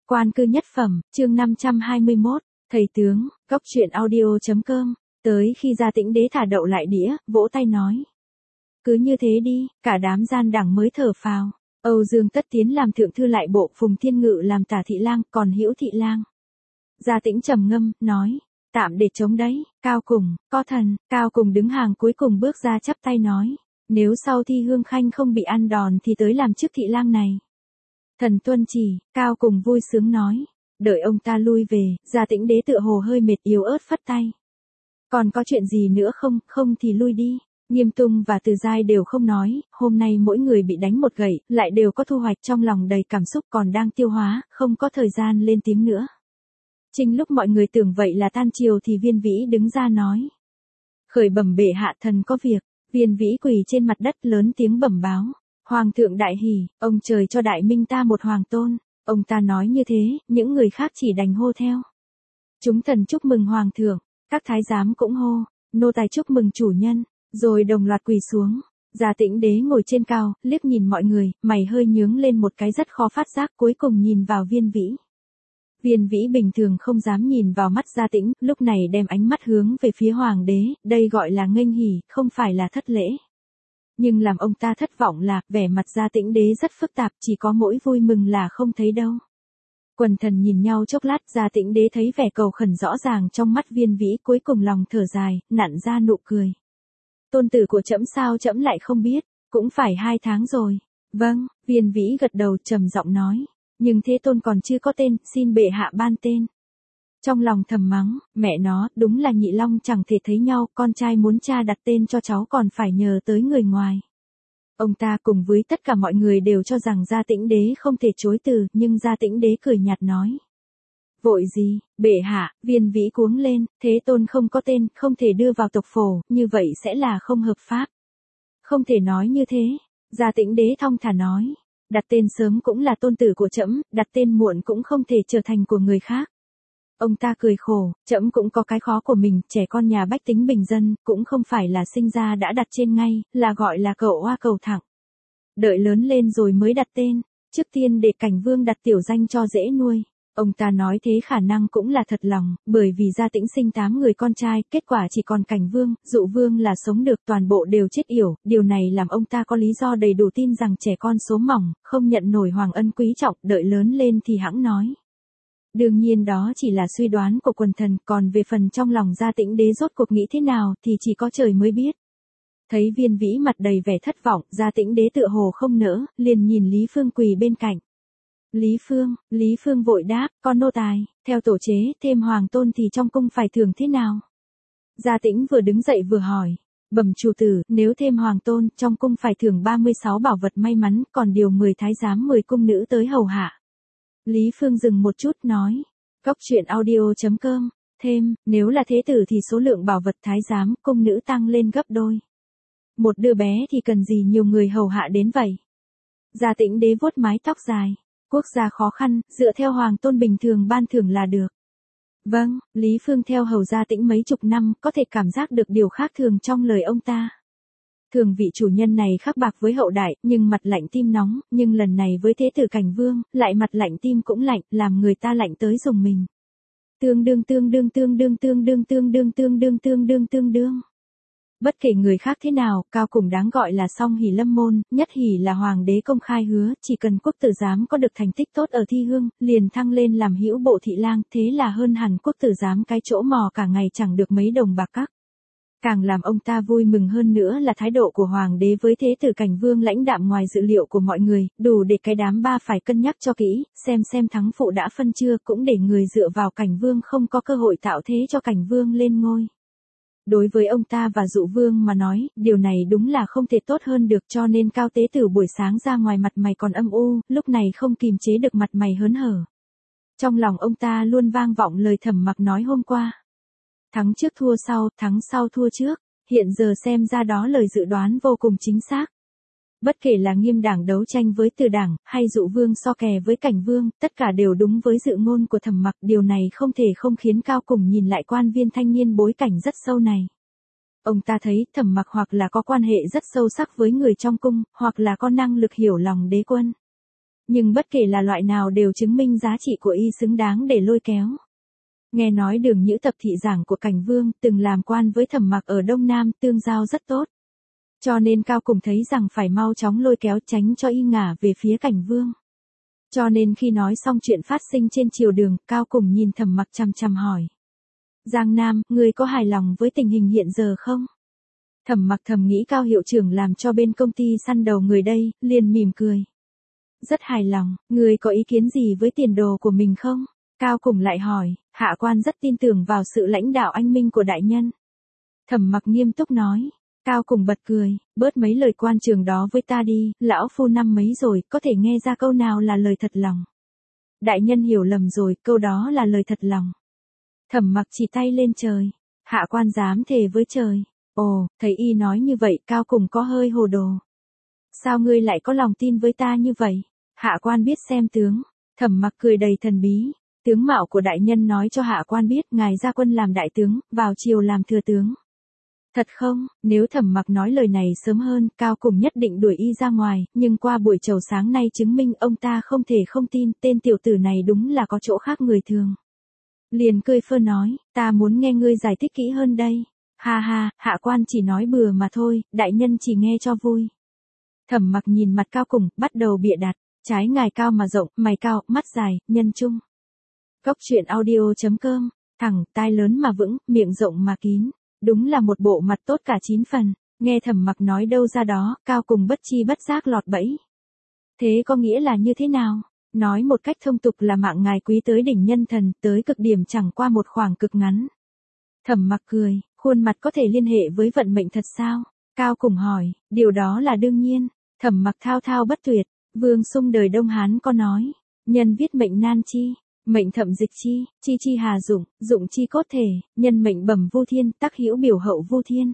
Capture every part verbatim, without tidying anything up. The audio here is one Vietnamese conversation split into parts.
Quan cư nhất phẩm, chương năm trăm hai mươi mốt, thầy tướng, góc truyện audio.com, tới khi Gia Tĩnh Đế thả đậu lại đĩa, vỗ tay nói. Cứ như thế đi, cả đám gian đẳng mới thở phào. Âu Dương Tất Tiến làm thượng thư lại bộ, Phùng Thiên Ngự làm tả thị lang, còn Hữu thị lang. Gia Tĩnh trầm ngâm, nói, tạm để chống đấy, Cao Cùng, có thần, Cao Cùng đứng hàng cuối cùng bước ra chắp tay nói, nếu sau thi Hương Khanh không bị ăn đòn thì tới làm chức thị lang này. Thần tuân chỉ, Cao Cùng vui sướng nói, đợi ông ta lui về, Gia Tĩnh Đế tựa hồ hơi mệt yếu ớt phất tay. Còn có chuyện gì nữa không, không thì lui đi. Nghiêm Tung và Từ Giai đều không nói, hôm nay mỗi người bị đánh một gậy, lại đều có thu hoạch trong lòng đầy cảm xúc còn đang tiêu hóa, không có thời gian lên tiếng nữa. Chính lúc mọi người tưởng vậy là tan chiều thì Viên Vĩ đứng ra nói. Khởi bẩm bệ hạ, thần có việc. Viên Vĩ quỳ trên mặt đất lớn tiếng bẩm báo. Hoàng thượng đại hỉ, ông trời cho đại minh ta một hoàng tôn. Ông ta nói như thế, những người khác chỉ đành hô theo. Chúng thần chúc mừng hoàng thượng, các thái giám cũng hô, nô tài chúc mừng chủ nhân, rồi đồng loạt quỳ xuống. Gia Tĩnh Đế ngồi trên cao, liếc nhìn mọi người, mày hơi nhướng lên một cái rất khó phát giác, cuối cùng nhìn vào Viên Vĩ. Viên Vĩ bình thường không dám nhìn vào mắt Gia Tĩnh, lúc này đem ánh mắt hướng về phía hoàng đế, đây gọi là nghênh hỉ, không phải là thất lễ. Nhưng làm ông ta thất vọng là, vẻ mặt Gia Tĩnh Đế rất phức tạp, chỉ có mỗi vui mừng là không thấy đâu. Quần thần nhìn nhau chốc lát, Gia Tĩnh Đế thấy vẻ cầu khẩn rõ ràng trong mắt Viên Vĩ, cuối cùng lòng thở dài, nặn ra nụ cười. Tôn tử của trẫm sao trẫm lại không biết, cũng phải hai tháng rồi. Vâng, Viên Vĩ gật đầu trầm giọng nói, nhưng thế tôn còn chưa có tên, xin bệ hạ ban tên. Trong lòng thầm mắng, mẹ nó, đúng là nhị long chẳng thể thấy nhau, con trai muốn cha đặt tên cho cháu còn phải nhờ tới người ngoài. Ông ta cùng với tất cả mọi người đều cho rằng Gia Tĩnh Đế không thể chối từ, nhưng Gia Tĩnh Đế cười nhạt nói. Vội gì, bệ hạ, Viên Vĩ cuống lên, thế tôn không có tên, không thể đưa vào tộc phổ, như vậy sẽ là không hợp pháp. Không thể nói như thế, Gia Tĩnh Đế thong thả nói, đặt tên sớm cũng là tôn tử của trẫm, đặt tên muộn cũng không thể trở thành của người khác. Ông ta cười khổ, trẫm cũng có cái khó của mình, trẻ con nhà bách tính bình dân, cũng không phải là sinh ra đã đặt trên ngay, là gọi là cậu oa cầu thẳng. Đợi lớn lên rồi mới đặt tên, trước tiên để Cảnh Vương đặt tiểu danh cho dễ nuôi. Ông ta nói thế khả năng cũng là thật lòng, bởi vì Gia Tĩnh sinh tám người con trai, kết quả chỉ còn Cảnh Vương, Dụ Vương là sống được, toàn bộ đều chết yểu, điều này làm ông ta có lý do đầy đủ tin rằng trẻ con số mỏng, không nhận nổi hoàng ân quý trọng, đợi lớn lên thì hẵng nói. Đương nhiên đó chỉ là suy đoán của quần thần, còn về phần trong lòng Gia Tĩnh Đế rốt cuộc nghĩ thế nào thì chỉ có trời mới biết. Thấy Viên Vĩ mặt đầy vẻ thất vọng, Gia Tĩnh Đế tựa hồ không nỡ, liền nhìn Lý Phương quỳ bên cạnh. Lý Phương, Lý Phương vội đáp, con nô tài, theo tổ chế, thêm hoàng tôn thì trong cung phải thưởng thế nào? Gia Tĩnh vừa đứng dậy vừa hỏi, bẩm chủ tử, nếu thêm hoàng tôn, trong cung phải thưởng ba mươi sáu bảo vật may mắn, còn điều mười thái giám mười cung nữ tới hầu hạ. Lý Phương dừng một chút nói, góc truyện audio.com, thêm, nếu là thế tử thì số lượng bảo vật thái giám, cung nữ tăng lên gấp đôi. Một đứa bé thì cần gì nhiều người hầu hạ đến vậy? Gia Tĩnh Đế vuốt mái tóc dài, quốc gia khó khăn, dựa theo hoàng tôn bình thường ban thưởng là được. Vâng, Lý Phương theo hầu Gia Tĩnh mấy chục năm, có thể cảm giác được điều khác thường trong lời ông ta. Thường vị chủ nhân này khắc bạc với hậu đại, nhưng mặt lạnh tim nóng, nhưng lần này với thế tử Cảnh Vương, lại mặt lạnh tim cũng lạnh, làm người ta lạnh tới dùng mình. Tương đương tương đương tương đương tương đương tương đương tương đương tương đương tương đương. Bất kể người khác thế nào, Cao Cùng đáng gọi là song hỷ lâm môn, nhất hỷ là hoàng đế công khai hứa, chỉ cần quốc tử giám có được thành tích tốt ở thi hương, liền thăng lên làm hữu bộ thị lang, thế là hơn hẳn quốc tử giám cái chỗ mò cả ngày chẳng được mấy đồng bạc các. Càng làm ông ta vui mừng hơn nữa là thái độ của hoàng đế với thế tử Cảnh Vương lãnh đạm ngoài dự liệu của mọi người, đủ để cái đám ba phải cân nhắc cho kỹ, xem xem thắng phụ đã phân chưa, cũng để người dựa vào Cảnh Vương không có cơ hội tạo thế cho Cảnh Vương lên ngôi. Đối với ông ta và Dụ Vương mà nói, điều này đúng là không thể tốt hơn được, cho nên Cao Tế Tử buổi sáng ra ngoài mặt mày còn âm u, lúc này không kìm chế được mặt mày hớn hở. Trong lòng ông ta luôn vang vọng lời Thẩm Mặc nói hôm qua. Thắng trước thua sau, thắng sau thua trước, hiện giờ xem ra đó lời dự đoán vô cùng chính xác. Bất kể là Nghiêm đảng đấu tranh với Từ đảng, hay Dụ Vương so kè với Cảnh Vương, tất cả đều đúng với dự ngôn của Thẩm Mặc, điều này không thể không khiến Cao Cùng nhìn lại quan viên thanh niên bối cảnh rất sâu này. Ông ta thấy Thẩm Mặc hoặc là có quan hệ rất sâu sắc với người trong cung, hoặc là có năng lực hiểu lòng đế quân. Nhưng bất kể là loại nào đều chứng minh giá trị của y xứng đáng để lôi kéo. Nghe nói Đường Nhữ Tập thị giảng của Cảnh Vương từng làm quan với Thẩm Mặc ở Đông Nam, tương giao rất tốt. Cho nên Cao Cùng thấy rằng phải mau chóng lôi kéo tránh cho y ngả về phía Cảnh Vương. Cho nên khi nói xong chuyện phát sinh trên triều đường, Cao Cùng nhìn Thẩm Mặc chằm chằm hỏi. Giang Nam, ngươi có hài lòng với tình hình hiện giờ không? Thẩm Mặc thầm nghĩ Cao hiệu trưởng làm cho bên công ty săn đầu người đây, liền mỉm cười. Rất hài lòng, ngươi có ý kiến gì với tiền đồ của mình không? Cao Cùng lại hỏi, hạ quan rất tin tưởng vào sự lãnh đạo anh minh của đại nhân. Thẩm Mặc nghiêm túc nói. Cao Cùng bật cười, bớt mấy lời quan trường đó với ta đi, lão phu năm mấy rồi, có thể nghe ra câu nào là lời thật lòng. Đại nhân hiểu lầm rồi, câu đó là lời thật lòng. Thẩm Mặc chỉ tay lên trời, hạ quan dám thề với trời. Ồ, thấy y nói như vậy, Cao Cùng có hơi hồ đồ. Sao ngươi lại có lòng tin với ta như vậy? Hạ quan biết xem tướng. Thẩm Mặc cười đầy thần bí. Tướng mạo của đại nhân nói cho hạ quan biết ngài ra quân làm đại tướng, vào triều làm thừa tướng. Thật không, nếu Thẩm Mặc nói lời này sớm hơn, Cao Cùng nhất định đuổi y ra ngoài, nhưng qua buổi chầu sáng nay chứng minh ông ta không thể không tin, tên tiểu tử này đúng là có chỗ khác người thường. Liền cười phơ nói, ta muốn nghe ngươi giải thích kỹ hơn đây. Ha ha, hạ quan chỉ nói bừa mà thôi, đại nhân chỉ nghe cho vui. Thẩm Mặc nhìn mặt Cao Cùng, bắt đầu bịa đặt, trái ngài cao mà rộng, mày cao, mắt dài, nhân trung. Cốc truyện audio chấm com, thẳng, tai lớn mà vững, miệng rộng mà kín. Đúng là một bộ mặt tốt cả chín phần, nghe Thẩm Mặc nói đâu ra đó, Cao Cùng bất chi bất giác lọt bẫy. Thế có nghĩa là như thế nào? Nói một cách thông tục là mạng ngài quý tới đỉnh nhân thần, tới cực điểm chẳng qua một khoảng cực ngắn. Thẩm Mặc cười, khuôn mặt có thể liên hệ với vận mệnh thật sao? Cao Cùng hỏi, điều đó là đương nhiên. Thẩm Mặc thao thao bất tuyệt, Vương Sung đời Đông Hán có nói, nhân viết mệnh nan chi. Mệnh thậm dịch chi, chi chi hà dụng, dụng chi cốt thể, nhân mệnh bẩm vô thiên, tắc hữu biểu hậu vô thiên.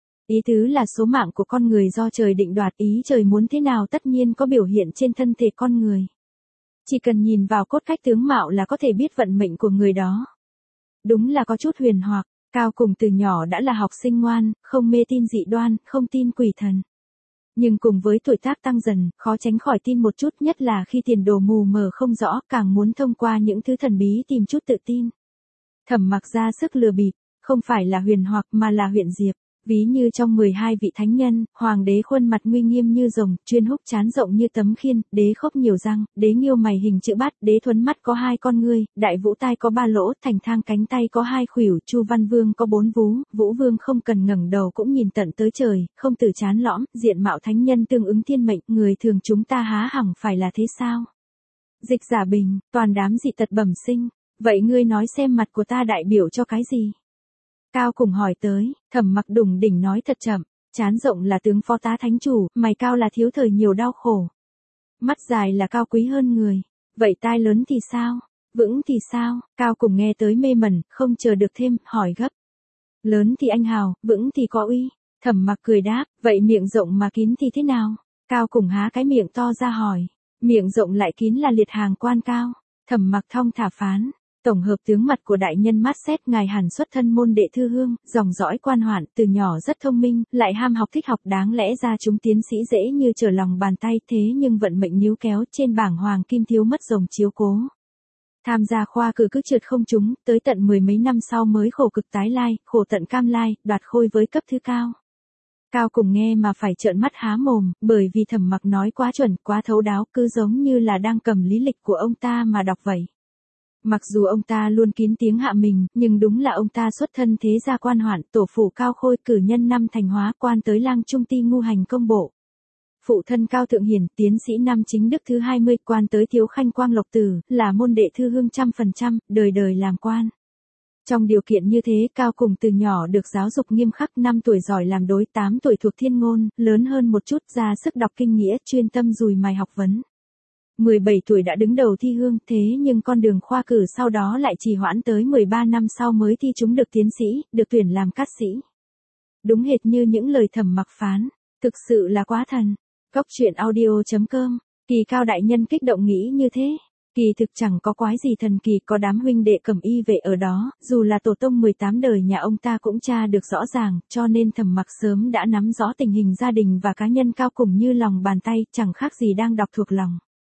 Ý tứ là số mạng của con người do trời định đoạt, ý trời muốn thế nào tất nhiên có biểu hiện trên thân thể con người. Chỉ cần nhìn vào cốt cách tướng mạo là có thể biết vận mệnh của người đó. Đúng là có chút huyền hoặc, Cao Cùng từ nhỏ đã là học sinh ngoan, không mê tin dị đoan, không tin quỷ thần. Nhưng cùng với tuổi tác tăng dần, khó tránh khỏi tin một chút, nhất là khi tiền đồ mù mờ không rõ, càng muốn thông qua những thứ thần bí tìm chút tự tin. Thẩm Mặc ra sức lừa bịp, không phải là huyền hoặc mà là huyện diệp. Ví như trong mười hai vị thánh nhân, hoàng đế khuôn mặt nguy nghiêm như rồng, chuyên húc trán rộng như tấm khiên, đế khốc nhiều răng, đế nghiêu mày hình chữ bát, đế thuấn mắt có hai con ngươi, đại vũ tai có ba lỗ, thành thang cánh tay có hai khuỷu, chu văn vương có bốn vú, vũ vương không cần ngẩng đầu cũng nhìn tận tới trời, không từ chán lõm, diện mạo thánh nhân tương ứng thiên mệnh, người thường chúng ta há hẳn phải là thế sao? Dịch giả bình, toàn đám dị tật bẩm sinh, vậy ngươi nói xem mặt của ta đại biểu cho cái gì? Cao Cùng hỏi tới, Thẩm Mặc đùng đỉnh nói thật chậm, trán rộng là tướng phó tá thánh chủ, mày cao là thiếu thời nhiều đau khổ. Mắt dài là cao quý hơn người, vậy tai lớn thì sao? Vững thì sao? Cao Cùng nghe tới mê mẩn, không chờ được thêm, hỏi gấp. Lớn thì anh hào, vững thì có uy. Thẩm Mặc cười đáp, vậy miệng rộng mà kín thì thế nào? Cao Cùng há cái miệng to ra hỏi, miệng rộng lại kín là liệt hàng quan cao. Thẩm Mặc thong thả phán. Tổng hợp tướng mặt của đại nhân mát xét, ngài hẳn xuất thân môn đệ thư hương, dòng dõi quan hoạn, từ nhỏ rất thông minh, lại ham học thích học, đáng lẽ ra chúng tiến sĩ dễ như trở lòng bàn tay, thế nhưng vận mệnh níu kéo, trên bảng hoàng kim thiếu mất rồng chiếu cố. Tham gia khoa cử cứ trượt không trúng, tới tận mười mấy năm sau mới khổ cực tái lai, khổ tận cam lai, đoạt khôi với cấp thứ cao. Cao Cùng nghe mà phải trợn mắt há mồm, bởi vì Thẩm Mặc nói quá chuẩn, quá thấu đáo, cứ giống như là đang cầm lý lịch của ông ta mà đọc vậy. Mặc dù ông ta luôn kín tiếng hạ mình, nhưng đúng là ông ta xuất thân thế gia quan hoạn, tổ phủ Cao Khôi, cử nhân năm thành hóa, quan tới lang trung ti ngu hành công bộ. Phụ thân Cao Thượng Hiển, tiến sĩ năm chính đức thứ hai mươi, quan tới thiếu khanh quang lộc tử, là môn đệ thư hương trăm phần trăm, đời đời làm quan. Trong điều kiện như thế, Cao Cùng từ nhỏ được giáo dục nghiêm khắc, năm tuổi giỏi làm đối, tám tuổi thuộc thiên ngôn, lớn hơn một chút ra sức đọc kinh nghĩa, chuyên tâm dùi mài học vấn. mười bảy tuổi đã đứng đầu thi hương, thế nhưng con đường khoa cử sau đó lại trì hoãn tới mười ba năm sau mới thi trúng được tiến sĩ, được tuyển làm cát sĩ. Đúng hệt như những lời Thẩm Mặc phán, thực sự là quá thần. Cốc truyện audio chấm com, Kỳ Cao đại nhân kích động nghĩ như thế. Kỳ thực chẳng có quái gì thần kỳ, có đám huynh đệ Cẩm Y vệ ở đó, dù là tổ tông mười tám đời nhà ông ta cũng tra được rõ ràng, cho nên Thẩm Mặc sớm đã nắm rõ tình hình gia đình và cá nhân Cao Cùng như lòng bàn tay, chẳng khác gì đang đọc thuộc lòng.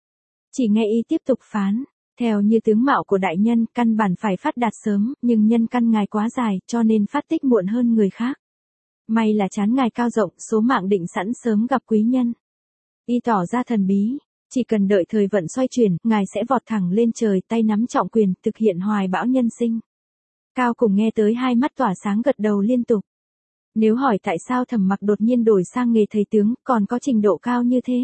Chỉ nghe y tiếp tục phán, theo như tướng mạo của đại nhân, căn bản phải phát đạt sớm, nhưng nhân căn ngài quá dài, cho nên phát tích muộn hơn người khác. May là trán ngài cao rộng, số mạng định sẵn sớm gặp quý nhân. Y tỏ ra thần bí, chỉ cần đợi thời vận xoay chuyển, ngài sẽ vọt thẳng lên trời, tay nắm trọng quyền, thực hiện hoài bão nhân sinh. Cao Cùng nghe tới hai mắt tỏa sáng gật đầu liên tục. Nếu hỏi tại sao Thẩm Mặc đột nhiên đổi sang nghề thầy tướng, còn có trình độ cao như thế?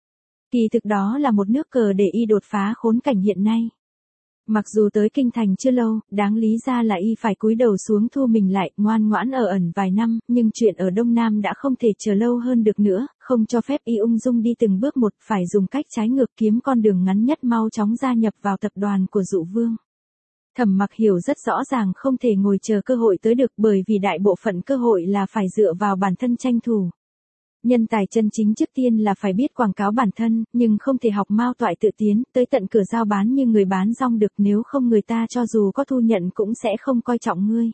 Kỳ thực đó là một nước cờ để y đột phá khốn cảnh hiện nay. Mặc dù tới kinh thành chưa lâu, đáng lý ra là y phải cúi đầu xuống thu mình lại, ngoan ngoãn ở ẩn vài năm, nhưng chuyện ở Đông Nam đã không thể chờ lâu hơn được nữa, không cho phép y ung dung đi từng bước một, phải dùng cách trái ngược kiếm con đường ngắn nhất mau chóng gia nhập vào tập đoàn của Dụ Vương. Thẩm Mặc hiểu rất rõ ràng không thể ngồi chờ cơ hội tới được, bởi vì đại bộ phận cơ hội là phải dựa vào bản thân tranh thủ. Nhân tài chân chính trước tiên là phải biết quảng cáo bản thân, nhưng không thể học mao toại tự tiến, tới tận cửa giao bán như người bán rong được, nếu không người ta cho dù có thu nhận cũng sẽ không coi trọng ngươi.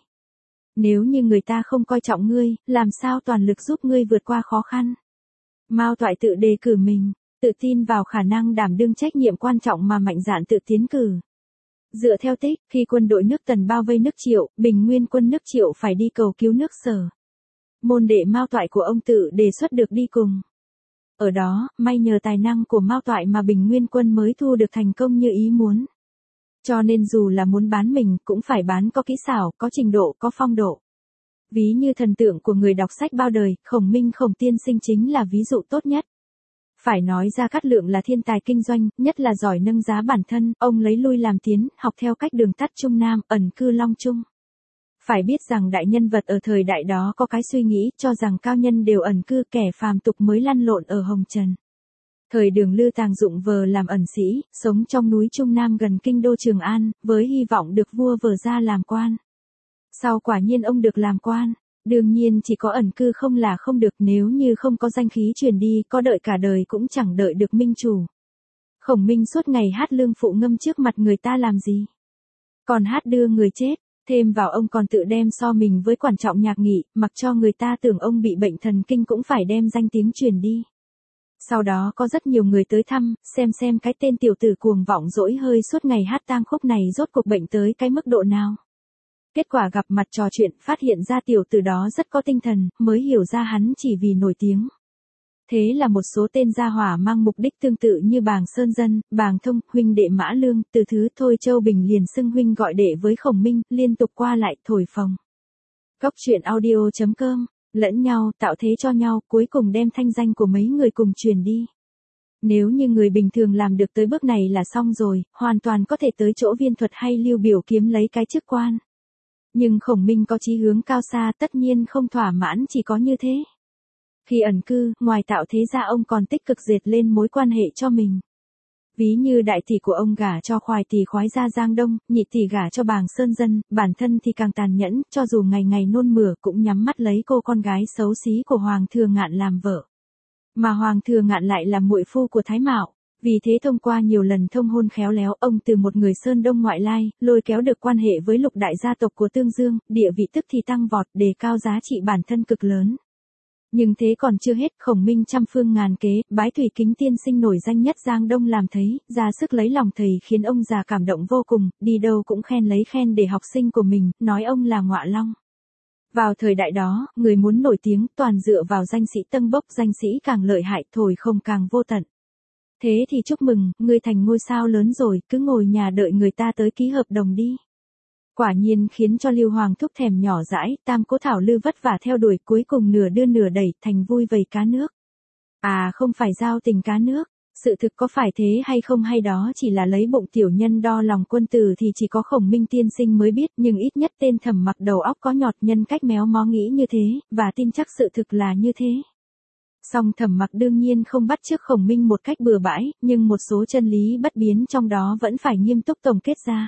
Nếu như người ta không coi trọng ngươi, làm sao toàn lực giúp ngươi vượt qua khó khăn? Mao toại tự đề cử mình, tự tin vào khả năng đảm đương trách nhiệm quan trọng mà mạnh dạn tự tiến cử. Dựa theo tích, khi quân đội nước Tần bao vây nước Triệu, Bình Nguyên quân nước Triệu phải đi cầu cứu nước Sở. Môn đệ Mao Toại của ông tự đề xuất được đi cùng. Ở đó, may nhờ tài năng của Mao Toại mà Bình Nguyên quân mới thu được thành công như ý muốn. Cho nên dù là muốn bán mình, cũng phải bán có kỹ xảo, có trình độ, có phong độ. Ví như thần tượng của người đọc sách bao đời, Khổng Minh Khổng tiên sinh chính là ví dụ tốt nhất. Phải nói Gia Cát Lượng là thiên tài kinh doanh, nhất là giỏi nâng giá bản thân, ông lấy lui làm tiến, học theo cách đường tắt Trung Nam, ẩn cư Long Trung. Phải biết rằng đại nhân vật ở thời đại đó có cái suy nghĩ cho rằng cao nhân đều ẩn cư, kẻ phàm tục mới lăn lộn ở hồng trần. Thời Đường Lư Tàng dụng vờ làm ẩn sĩ, sống trong núi Trung Nam gần kinh đô Trường An, với hy vọng được vua vờ ra làm quan. Sau quả nhiên ông được làm quan. Đương nhiên chỉ có ẩn cư không là không được, nếu như không có danh khí truyền đi, có đợi cả đời cũng chẳng đợi được minh chủ. Khổng Minh suốt ngày hát lương phụ ngâm trước mặt người ta làm gì? Còn hát đưa người chết, thêm vào ông còn tự đem so mình với Quản Trọng Nhạc Nghị, mặc cho người ta tưởng ông bị bệnh thần kinh cũng phải đem danh tiếng truyền đi. Sau đó có rất nhiều người tới thăm, xem xem cái tên tiểu tử cuồng vọng dỗi hơi suốt ngày hát tang khúc này rốt cuộc bệnh tới cái mức độ nào. Kết quả gặp mặt trò chuyện, phát hiện ra tiểu tử đó rất có tinh thần, mới hiểu ra hắn chỉ vì nổi tiếng. Thế là một số tên gia hỏa mang mục đích tương tự như Bàng Sơn Dân, Bàng Thông, huynh đệ Mã Lương, từ thứ Thôi Châu Bình liền xưng huynh gọi đệ với Khổng Minh, liên tục qua lại thổi phồng. Góc truyện audio chấm com, lẫn nhau, tạo thế cho nhau, cuối cùng đem thanh danh của mấy người cùng truyền đi. Nếu như người bình thường làm được tới bước này là xong rồi, hoàn toàn có thể tới chỗ Viên Thuật hay Lưu Biểu kiếm lấy cái chức quan. Nhưng Khổng Minh có chí hướng cao xa, tất nhiên không thỏa mãn chỉ có như thế. Khi ẩn cư, ngoài tạo thế ra ông còn tích cực dệt lên mối quan hệ cho mình. Ví như đại tỷ của ông gả cho khoái tỷ khoái gia Giang Đông, nhị tỷ gả cho Bàng Sơn Dân, bản thân thì càng tàn nhẫn, cho dù ngày ngày nôn mửa cũng nhắm mắt lấy cô con gái xấu xí của Hoàng Thừa Ngạn làm vợ. Mà Hoàng Thừa Ngạn lại là muội phu của Thái Mạo. Vì thế thông qua nhiều lần thông hôn khéo léo, ông từ một người Sơn Đông ngoại lai, lôi kéo được quan hệ với lục đại gia tộc của Tương Dương, địa vị tức thì tăng vọt, đề cao giá trị bản thân cực lớn. Nhưng thế còn chưa hết, Khổng Minh trăm phương ngàn kế, bái Thủy Kính tiên sinh nổi danh nhất Giang Đông làm thấy, ra sức lấy lòng thầy khiến ông già cảm động vô cùng, đi đâu cũng khen lấy khen để học sinh của mình, nói ông là Ngọa Long. Vào thời đại đó, người muốn nổi tiếng toàn dựa vào danh sĩ tâng bốc, danh sĩ càng lợi hại, thổi không càng vô tận. Thế thì chúc mừng, ngươi thành ngôi sao lớn rồi, cứ ngồi nhà đợi người ta tới ký hợp đồng đi. Quả nhiên khiến cho Lưu Hoàng thúc thèm nhỏ dãi, Tam Cố Thảo Lư vất vả theo đuổi, cuối cùng nửa đưa nửa đẩy, thành vui vầy cá nước. À không phải giao tình cá nước, sự thực có phải thế hay không hay đó chỉ là lấy bụng tiểu nhân đo lòng quân tử thì chỉ có Khổng Minh tiên sinh mới biết, nhưng ít nhất tên Thẩm Mặc đầu óc có nhọt, nhân cách méo mó nghĩ như thế, và tin chắc sự thực là như thế. Song Thẩm Mặc đương nhiên không bắt chước Khổng Minh một cách bừa bãi, nhưng một số chân lý bất biến trong đó vẫn phải nghiêm túc tổng kết ra.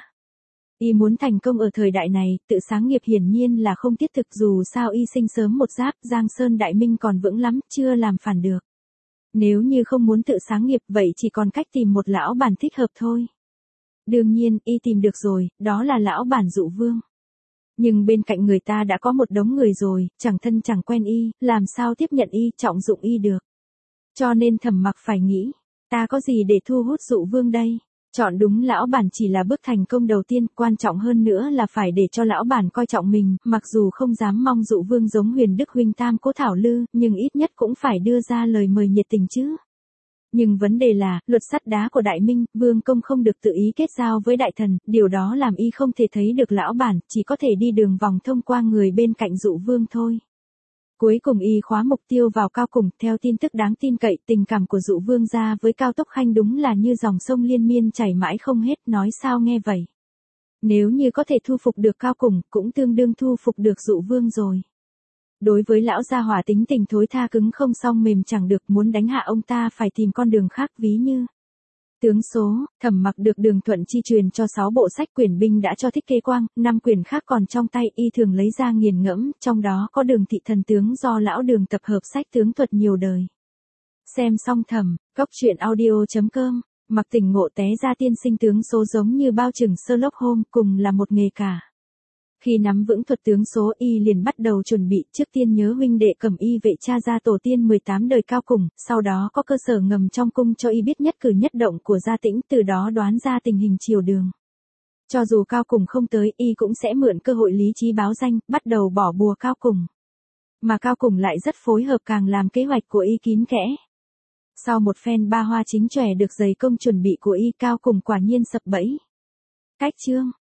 Y muốn thành công ở thời đại này, tự sáng nghiệp hiển nhiên là không thiết thực, dù sao y sinh sớm một giáp, Giang Sơn Đại Minh còn vững lắm, chưa làm phản được. Nếu như không muốn tự sáng nghiệp, vậy chỉ còn cách tìm một lão bản thích hợp thôi. Đương nhiên, y tìm được rồi, đó là lão bản Dụ Vương. Nhưng bên cạnh người ta đã có một đống người rồi, chẳng thân chẳng quen y, làm sao tiếp nhận y, trọng dụng y được. Cho nên Thẩm Mặc phải nghĩ, Ta có gì để thu hút dụ vương đây? Chọn đúng lão bản chỉ là bước thành công đầu tiên, quan trọng hơn nữa là phải để cho lão bản coi trọng mình, mặc dù không dám mong dụ vương giống Huyền Đức huynh tam cố thảo lư, nhưng ít nhất cũng phải đưa ra lời mời nhiệt tình chứ. Nhưng vấn đề là, luật sắt đá của Đại Minh, vương công không được tự ý kết giao với đại thần, điều đó làm y không thể thấy được lão bản, chỉ có thể đi đường vòng thông qua người bên cạnh dụ vương thôi. Cuối cùng y khóa mục tiêu vào Cao Cùng, theo tin tức đáng tin cậy, tình cảm của dụ vương gia với Cao Tốc Khanh đúng là như dòng sông liên miên chảy mãi không hết, nói sao nghe vậy. Nếu như có thể thu phục được Cao Cùng, cũng tương đương thu phục được dụ vương rồi. Đối với lão gia hỏa tính tình thối tha cứng không song mềm chẳng được, muốn đánh hạ ông ta phải tìm con đường khác, ví như tướng số. Thẩm Mặc được Đường Thuận chi truyền cho sáu bộ sách quyển binh đã cho Thích Kế Quang, năm quyển khác còn trong tay y thường lấy ra nghiền ngẫm, trong đó có Đường Thị Thần Tướng do lão Đường tập hợp sách tướng thuật nhiều đời. Xem xong thầm, góc truyện audio chấm com, Mặc tỉnh ngộ té ra tiên sinh tướng số giống như bao trừng Sherlock Holmes, cùng là một nghề cả. Khi nắm vững thuật tướng số y liền bắt đầu chuẩn bị, trước tiên nhớ huynh đệ Cẩm Y vệ tra ra tổ tiên mười tám đời Cao Cùng, sau đó có cơ sở ngầm trong cung cho y biết nhất cử nhất động của Gia Tĩnh, từ đó đoán ra tình hình triều đường. Cho dù Cao Cùng không tới, y cũng sẽ mượn cơ hội lý trí báo danh, bắt đầu bỏ bùa Cao Cùng. Mà Cao Cùng lại rất phối hợp, càng làm kế hoạch của y kín kẽ. Sau một phen ba hoa chính chòe được dày công chuẩn bị của y, Cao Cùng quả nhiên sập bẫy. Cách chương